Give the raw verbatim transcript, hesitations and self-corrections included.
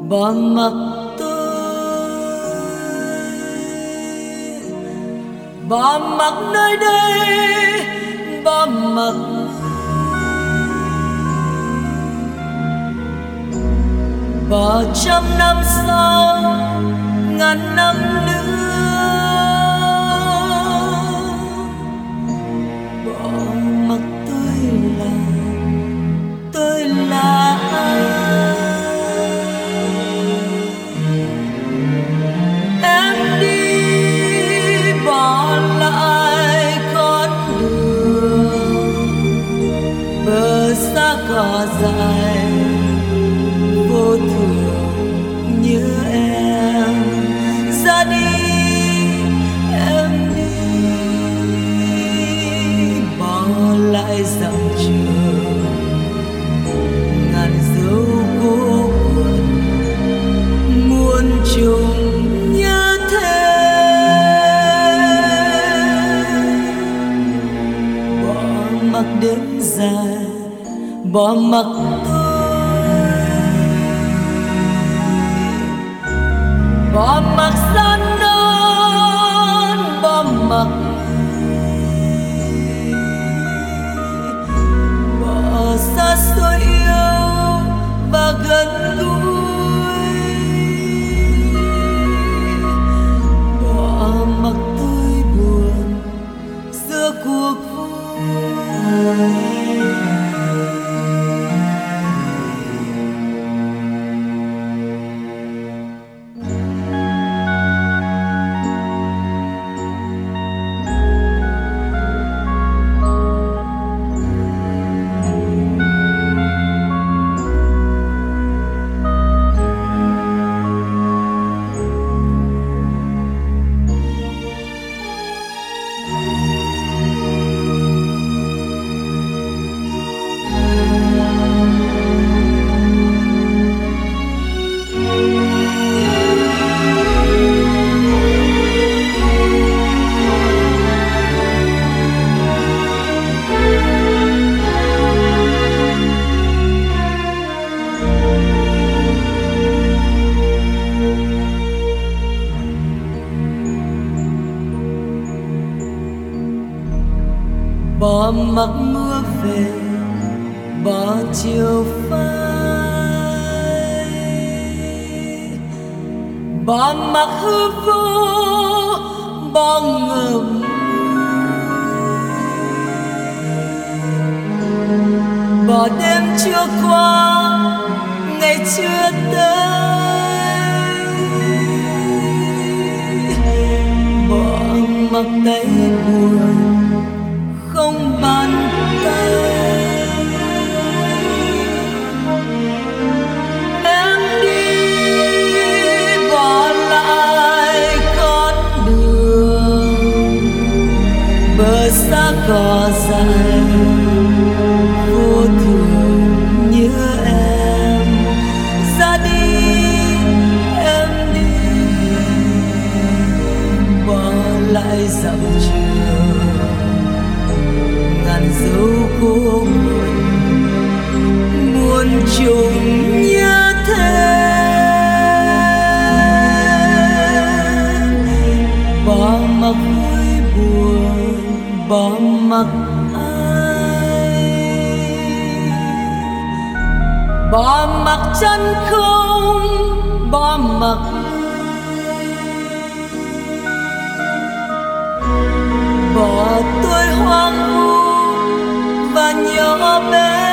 bỏ mặc tôi, bỏ mặc nơi đây, bỏ mặc bỏ trăm năm sau, ngàn năm nữa, bỏ mặc tôi là tôi là em đi bỏ lại con đường bờ xa cỏ dài vô thường như em ra đi, em đi bỏ lại dặm trường ngàn dấu cô buồn muôn trùng như thế, bỏ mặc đêm dài, bỏ mặc bỏ mặc gian nan, bỏ mặc bỏ xa xôi yêu và gần gũi, bỏ mặc tôi buồn giữa cuộc vui. Bỏ mặc mưa về, bỏ chiều phai, bỏ mặc hư vô, bỏ ngầm bỏ đêm chưa qua, ngày chưa tới, bỏ mặc tay buồn không bàn tay, em đi bỏ lại con đường bờ xa cỏ dài vô thường như em ra đi, em đi bỏ lại dặm trường ngàn dấu cô buồn muôn trùng như thế, bỏ mặc vui buồn, bỏ mặc ai, bỏ mặc chân không, bỏ mặc bỏ tôi hoang vu và nhỏ bé.